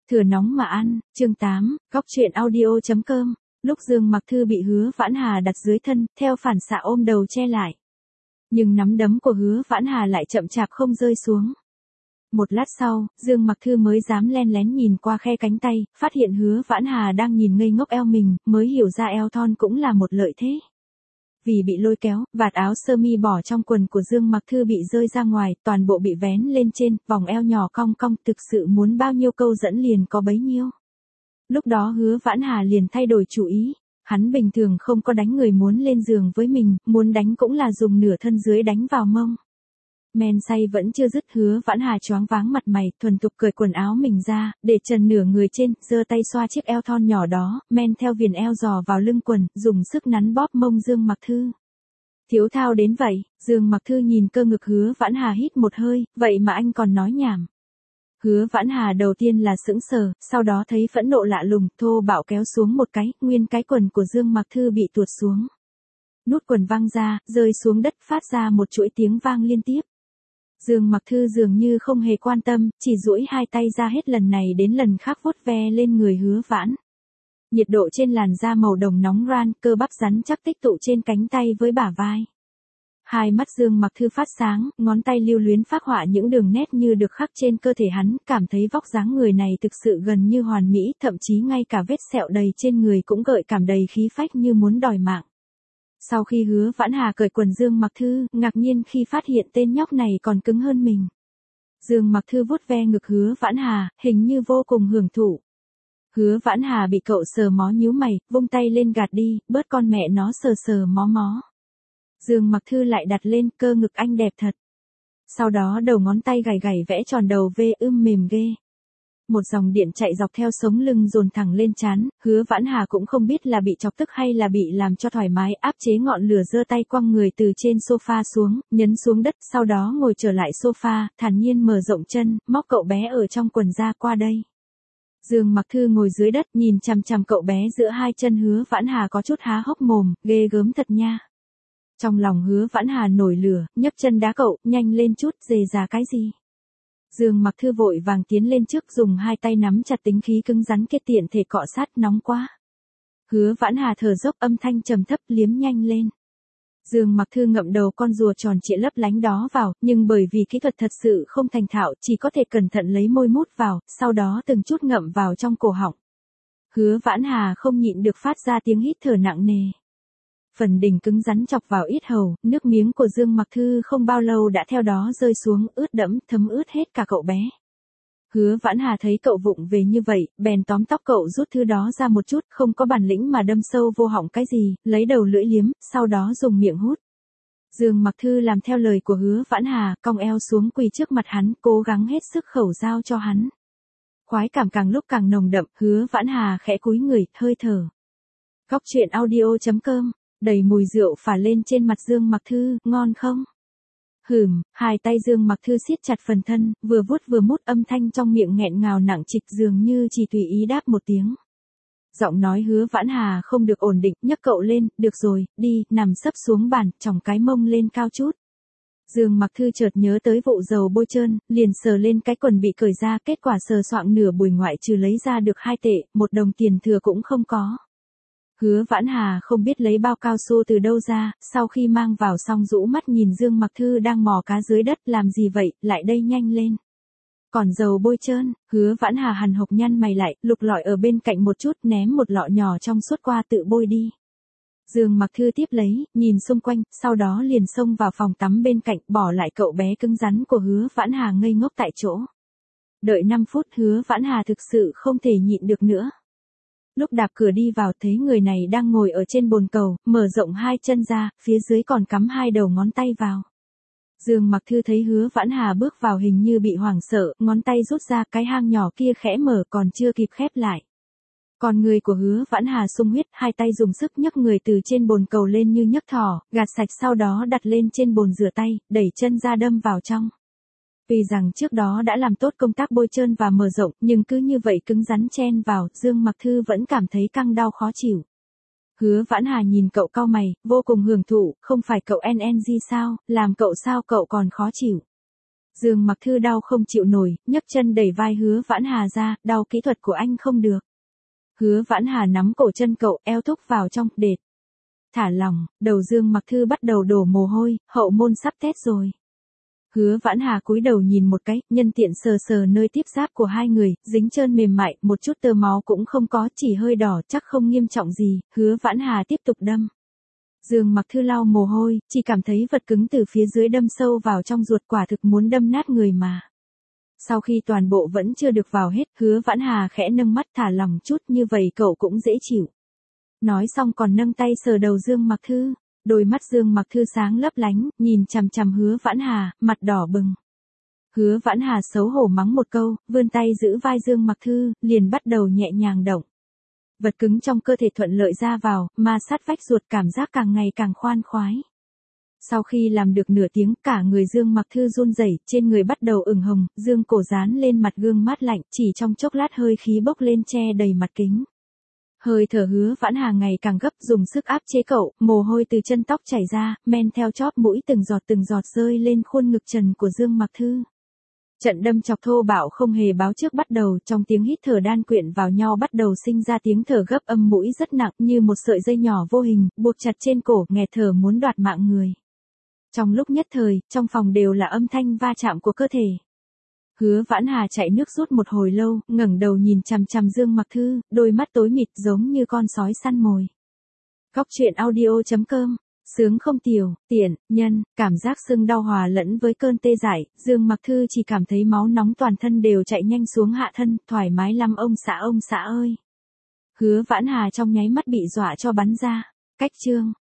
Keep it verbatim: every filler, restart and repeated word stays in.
Thừa nóng mà ăn, chương tám, góc truyện audio chấm com. Lúc Dương Mặc Thư bị Hứa Vãn Hà đặt dưới thân, theo phản xạ ôm đầu che lại. Nhưng nắm đấm của Hứa Vãn Hà lại chậm chạp không rơi xuống. Một lát sau, Dương Mặc Thư mới dám len lén nhìn qua khe cánh tay, phát hiện Hứa Vãn Hà đang nhìn ngây ngốc eo mình, mới hiểu ra eo thon cũng là một lợi thế. Vì bị lôi kéo, vạt áo sơ mi bỏ trong quần của Dương Mặc Thư bị rơi ra ngoài, toàn bộ bị vén lên trên, vòng eo nhỏ cong cong, thực sự muốn bao nhiêu câu dẫn liền có bấy nhiêu. Lúc đó Hứa Vãn Hà liền thay đổi chủ ý, hắn bình thường không có đánh người muốn lên giường với mình, muốn đánh cũng là dùng nửa thân dưới đánh vào mông. Men say vẫn chưa dứt, Hứa Vãn Hà choáng váng mặt mày, thuần thục cởi quần áo mình ra, để trần nửa người trên, giơ tay xoa chiếc eo thon nhỏ đó, men theo viền eo dò vào lưng quần, dùng sức nắn bóp mông Dương Mặc Thư. Thiếu thao đến vậy, Dương Mặc Thư nhìn cơ ngực Hứa Vãn Hà hít một hơi, vậy mà anh còn nói nhảm. Hứa Vãn Hà đầu tiên là sững sờ, sau đó thấy phẫn nộ lạ lùng, thô bạo kéo xuống một cái, nguyên cái quần của Dương Mặc Thư bị tuột xuống. Nút quần văng ra, rơi xuống đất, phát ra một chuỗi tiếng vang liên tiếp. Dương Mặc Thư dường như không hề quan tâm, chỉ duỗi hai tay ra hết lần này đến lần khác vuốt ve lên người Hứa Vãn. Nhiệt độ trên làn da màu đồng nóng ran, cơ bắp rắn chắc tích tụ trên cánh tay với bả vai. Hai mắt Dương Mặc Thư phát sáng, ngón tay lưu luyến phác họa những đường nét như được khắc trên cơ thể hắn, cảm thấy vóc dáng người này thực sự gần như hoàn mỹ, thậm chí ngay cả vết sẹo đầy trên người cũng gợi cảm đầy khí phách như muốn đòi mạng. Sau khi Hứa Vãn Hà cởi quần Dương Mặc Thư, ngạc nhiên khi phát hiện tên nhóc này còn cứng hơn mình. Dương Mặc Thư vuốt ve ngực Hứa Vãn Hà, hình như vô cùng hưởng thụ. Hứa Vãn Hà bị cậu sờ mó nhíu mày, vung tay lên gạt đi, bớt con mẹ nó sờ sờ mó mó. Dương Mặc Thư lại đặt lên, cơ ngực anh đẹp thật. Sau đó đầu ngón tay gảy gảy vẽ tròn đầu V ưm mềm ghê. Một dòng điện chạy dọc theo sống lưng dồn thẳng lên trán, Hứa Vãn Hà cũng không biết là bị chọc tức hay là bị làm cho thoải mái, áp chế ngọn lửa, giơ tay quăng người từ trên sofa xuống, nhấn xuống đất, sau đó ngồi trở lại sofa, thản nhiên mở rộng chân, móc cậu bé ở trong quần ra qua đây. Dương Mặc Thư ngồi dưới đất nhìn chằm chằm cậu bé giữa hai chân Hứa Vãn Hà có chút há hốc mồm, ghê gớm thật nha. Trong lòng Hứa Vãn Hà nổi lửa, nhấc chân đá cậu, nhanh lên chút, dề già cái gì. Dương Mặc Thư vội vàng tiến lên trước, dùng hai tay nắm chặt tính khí cứng rắn kết tiện thể cọ sát, nóng quá. Hứa Vãn Hà thở dốc, âm thanh trầm thấp, liếm nhanh lên. Dương Mặc Thư ngậm đầu con rùa tròn trịa lấp lánh đó vào, nhưng bởi vì kỹ thuật thật sự không thành thạo, chỉ có thể cẩn thận lấy môi mút vào, sau đó từng chút ngậm vào trong cổ họng. Hứa Vãn Hà không nhịn được phát ra tiếng hít thở nặng nề. Phần đỉnh cứng rắn chọc vào yết hầu, nước miếng của Dương Mặc Thư không bao lâu đã theo đó rơi xuống, ướt đẫm, thấm ướt hết cả cậu bé. Hứa Vãn Hà thấy cậu vụng về như vậy, bèn tóm tóc cậu rút thứ đó ra một chút, không có bản lĩnh mà đâm sâu vô họng cái gì, lấy đầu lưỡi liếm, sau đó dùng miệng hút. Dương Mặc Thư làm theo lời của Hứa Vãn Hà, cong eo xuống quỳ trước mặt hắn, cố gắng hết sức khẩu giao cho hắn. Khoái cảm càng lúc càng nồng đậm, Hứa Vãn Hà khẽ cúi người, hơi thở. Góc truyện audio chấm com. Đầy mùi rượu phả lên trên mặt Dương Mặc Thư, ngon không? Hửm, hai tay Dương Mặc Thư siết chặt phần thân, vừa vuốt vừa mút, âm thanh trong miệng nghẹn ngào nặng trịch, dường như chỉ tùy ý đáp một tiếng. Giọng nói Hứa Vãn Hà không được ổn định, nhấc cậu lên, được rồi, đi, nằm sấp xuống bàn, chòng cái mông lên cao chút. Dương Mặc Thư chợt nhớ tới vụ dầu bôi trơn, liền sờ lên cái quần bị cởi ra, kết quả sờ soạng nửa buổi ngoại trừ lấy ra được hai tệ, một đồng tiền thừa cũng không có. Hứa Vãn Hà không biết lấy bao cao su từ đâu ra, sau khi mang vào xong rũ mắt nhìn Dương Mặc Thư đang mò cá dưới đất, làm gì vậy, lại đây nhanh lên. Còn dầu bôi trơn, Hứa Vãn Hà hằn học nhăn mày lại, lục lọi ở bên cạnh một chút, ném một lọ nhỏ trong suốt qua tự bôi đi. Dương Mặc Thư tiếp lấy, nhìn xung quanh, sau đó liền xông vào phòng tắm bên cạnh, bỏ lại cậu bé cứng rắn của Hứa Vãn Hà ngây ngốc tại chỗ. Đợi năm phút, Hứa Vãn Hà thực sự không thể nhịn được nữa. Lúc đạp cửa đi vào thấy người này đang ngồi ở trên bồn cầu, mở rộng hai chân ra, phía dưới còn cắm hai đầu ngón tay vào. Dương Mặc Thư thấy Hứa Vãn Hà bước vào hình như bị hoảng sợ, ngón tay rút ra, cái hang nhỏ kia khẽ mở, còn chưa kịp khép lại. Còn người của Hứa Vãn Hà sung huyết, hai tay dùng sức nhấc người từ trên bồn cầu lên như nhấc thỏ, gạt sạch sau đó đặt lên trên bồn rửa tay, đẩy chân ra đâm vào trong. Vì rằng trước đó đã làm tốt công tác bôi trơn và mở rộng, nhưng cứ như vậy cứng rắn chen vào, Dương Mặc Thư vẫn cảm thấy căng đau khó chịu. Hứa Vãn Hà nhìn cậu cau mày, vô cùng hưởng thụ, không phải cậu en en giê sao, làm cậu sao cậu còn khó chịu. Dương Mặc Thư đau không chịu nổi, nhấc chân đẩy vai Hứa Vãn Hà ra, đau kỹ thuật của anh không được. Hứa Vãn Hà nắm cổ chân cậu, eo thúc vào trong, đệt. Thả lỏng, đầu Dương Mặc Thư bắt đầu đổ mồ hôi, hậu môn sắp tét rồi. Hứa Vãn Hà cúi đầu nhìn một cái, nhân tiện sờ sờ nơi tiếp giáp của hai người, dính trơn mềm mại, một chút tơ máu cũng không có, chỉ hơi đỏ, chắc không nghiêm trọng gì. Hứa Vãn Hà tiếp tục đâm. Dương Mặc Thư lau mồ hôi, chỉ cảm thấy vật cứng từ phía dưới đâm sâu vào trong ruột, quả thực muốn đâm nát người mà. Sau khi toàn bộ vẫn chưa được vào hết, Hứa Vãn Hà khẽ nâng mắt, thả lỏng chút, như vậy cậu cũng dễ chịu. Nói xong còn nâng tay sờ đầu Dương Mặc Thư. Đôi mắt Dương Mặc Thư sáng lấp lánh, nhìn chằm chằm Hứa Vãn Hà, mặt đỏ bừng. Hứa Vãn Hà xấu hổ mắng một câu, vươn tay giữ vai Dương Mặc Thư, liền bắt đầu nhẹ nhàng động. Vật cứng trong cơ thể thuận lợi ra vào, ma sát vách ruột, cảm giác càng ngày càng khoan khoái. Sau khi làm được nửa tiếng, cả người Dương Mặc Thư run rẩy, trên người bắt đầu ửng hồng, Dương cổ dán lên mặt gương mát lạnh, chỉ trong chốc lát hơi khí bốc lên che đầy mặt kính. Hơi thở Hứa Vãn Hà ngày càng gấp, dùng sức áp chế cậu, mồ hôi từ chân tóc chảy ra, men theo chóp mũi từng giọt từng giọt rơi lên khuôn ngực trần của Dương Mặc Thư. Trận đâm chọc thô bạo không hề báo trước bắt đầu, trong tiếng hít thở đan quyện vào nhau bắt đầu sinh ra tiếng thở gấp, âm mũi rất nặng như một sợi dây nhỏ vô hình, buộc chặt trên cổ, nghẹt thở muốn đoạt mạng người. Trong lúc nhất thời, trong phòng đều là âm thanh va chạm của cơ thể. Hứa Vãn Hà chạy nước rút một hồi lâu, ngẩng đầu nhìn chằm chằm Dương Mặc Thư, đôi mắt tối mịt giống như con sói săn mồi. Góc truyện audio chấm com, sướng không tiểu, tiện, nhân, cảm giác sưng đau hòa lẫn với cơn tê dại, Dương Mặc Thư chỉ cảm thấy máu nóng toàn thân đều chạy nhanh xuống hạ thân, thoải mái lắm ông xã ông xã ơi. Hứa Vãn Hà trong nháy mắt bị dọa cho bắn ra. Cách chương